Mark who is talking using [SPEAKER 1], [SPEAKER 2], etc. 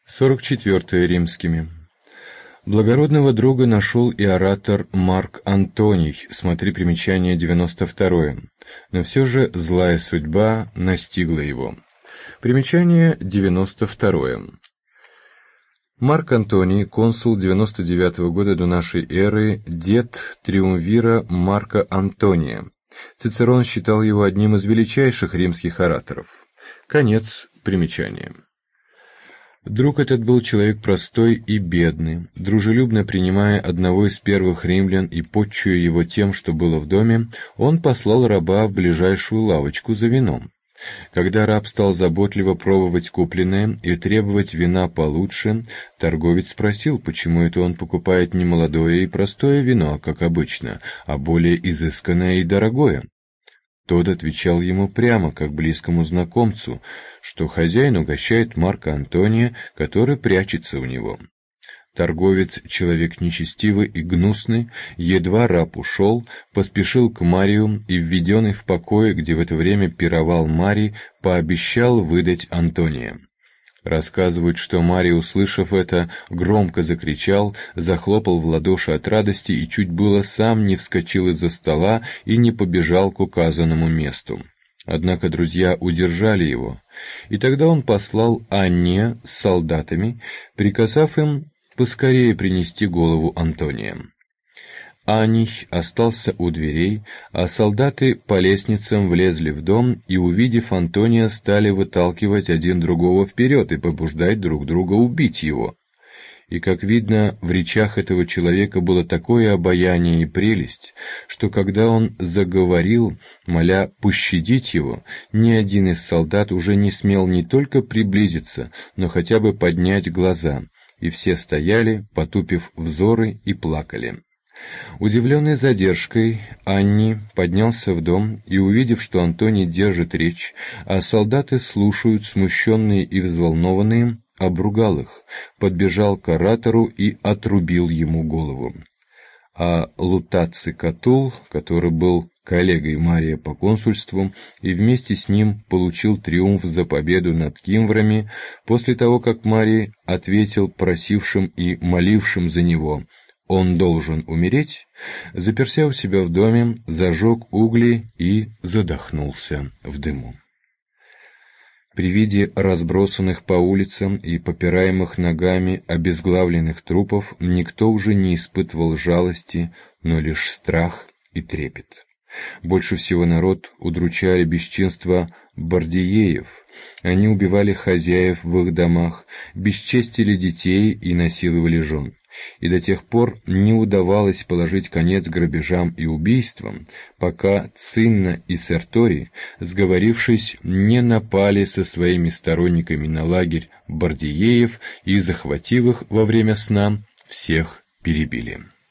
[SPEAKER 1] 44 римскими. Благородного друга нашел и оратор Марк Антоний, смотри примечание 92, но все же злая судьба настигла его. Примечание 92. Марк Антоний, консул 99 года до нашей эры, дед триумвира Марка Антония. Цицерон считал его одним из величайших римских ораторов. Конец примечания. Друг этот был человек простой и бедный, дружелюбно принимая одного из первых римлян и подчуя его тем, что было в доме, он послал раба в ближайшую лавочку за вином. Когда раб стал заботливо пробовать купленное и требовать вина получше, торговец спросил, почему это он покупает не молодое и простое вино, как обычно, а более изысканное и дорогое. Тот отвечал ему прямо, как близкому знакомцу, что хозяин угощает Марка Антония, который прячется у него. Торговец, человек нечестивый и гнусный, едва раб ушел, поспешил к Марию и, введенный в покое, где в это время пировал Марий, пообещал выдать Антония. Рассказывают, что Марий, услышав это, громко закричал, захлопал в ладоши от радости и чуть было сам не вскочил из-за стола и не побежал к указанному месту. Однако друзья удержали его, и тогда он послал Анне с солдатами, приказав им поскорее принести голову Антония. Аний остался у дверей, а солдаты по лестницам влезли в дом и, увидев Антония, стали выталкивать один другого вперед и побуждать друг друга убить его. И, как видно, в речах этого человека было такое обаяние и прелесть, что когда он заговорил, моля пощадить его, ни один из солдат уже не смел не только приблизиться, но хотя бы поднять глаза, и все стояли, потупив взоры, и плакали. Удивленный задержкой, Анни поднялся в дом и, увидев, что Антоний держит речь, а солдаты слушают, смущенные и взволнованные, обругал их, подбежал к оратору и отрубил ему голову. А Лутаций Катул, который был коллегой Мария по консульству и вместе с ним получил триумф за победу над кимврами, после того, как Марий ответил просившим и молившим за него «он должен умереть», заперся у себя в доме, зажег угли и задохнулся в дыму. При виде разбросанных по улицам и попираемых ногами обезглавленных трупов никто уже не испытывал жалости, но лишь страх и трепет. Больше всего народ удручали бесчинства бардиеев. Они убивали хозяев в их домах, бесчестили детей и насиловали жен. И до тех пор не удавалось положить конец грабежам и убийствам, пока Цинна и Серторий, сговорившись, не напали со своими сторонниками на лагерь бардиеев и, захватив их во время сна, всех перебили.